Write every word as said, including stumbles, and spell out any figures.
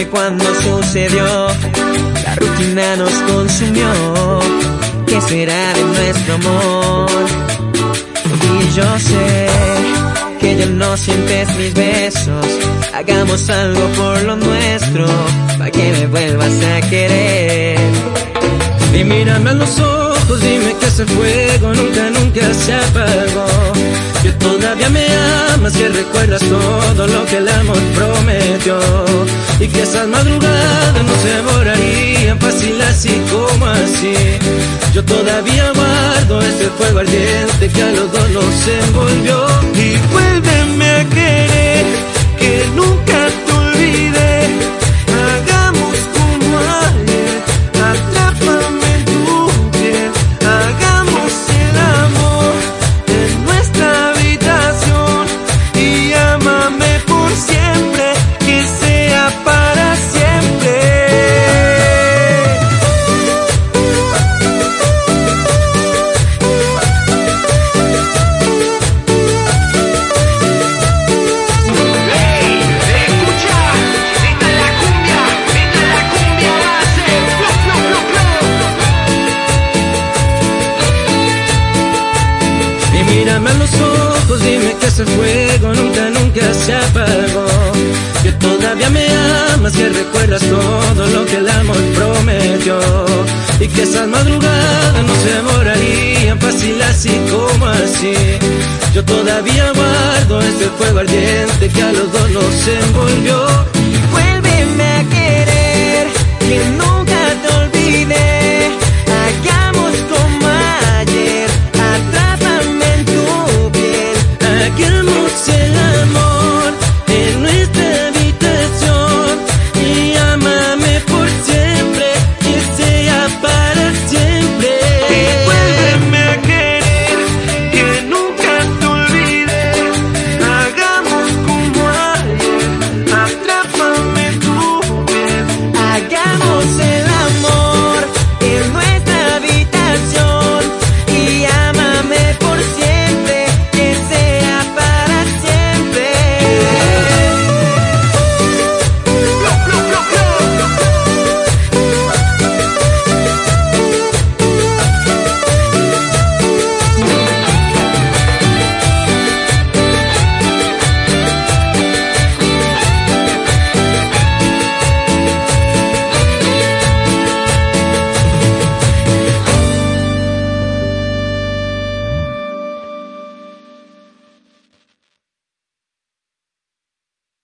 fue cuando sucedió, la rutina nos consumió. ¿Qué será de nuestro amor? Y yo sé que ya no sientes mis besos. Hagamos algo por lo nuestro, para que me vuelvas a querer. Y mírame a los ojos, dime que ese fuego nunca, nunca se apagó. Que todavía me amas, que recuerdas todo lo que el amor prometió. Y que esas madrugadas no se borrarían fácil así como así. Yo todavía guardo ese fuego ardiente que a los dos nos envolvió. Y vuélveme a querer, que nunca te olvide. Hagamos como ayer, atrápame en tu piel. Hagamos el amor en nuestra habitación y ámame por siempre, que sea para siempre. Mírame a los ojos, dime que ese fuego nunca, nunca se apagó. Que todavía me amas, que recuerdas todo lo que el amor prometió. Y que esas madrugadas no se borrarían fácil así como así. Yo todavía guardo ese fuego ardiente que a los dos nos envolvió.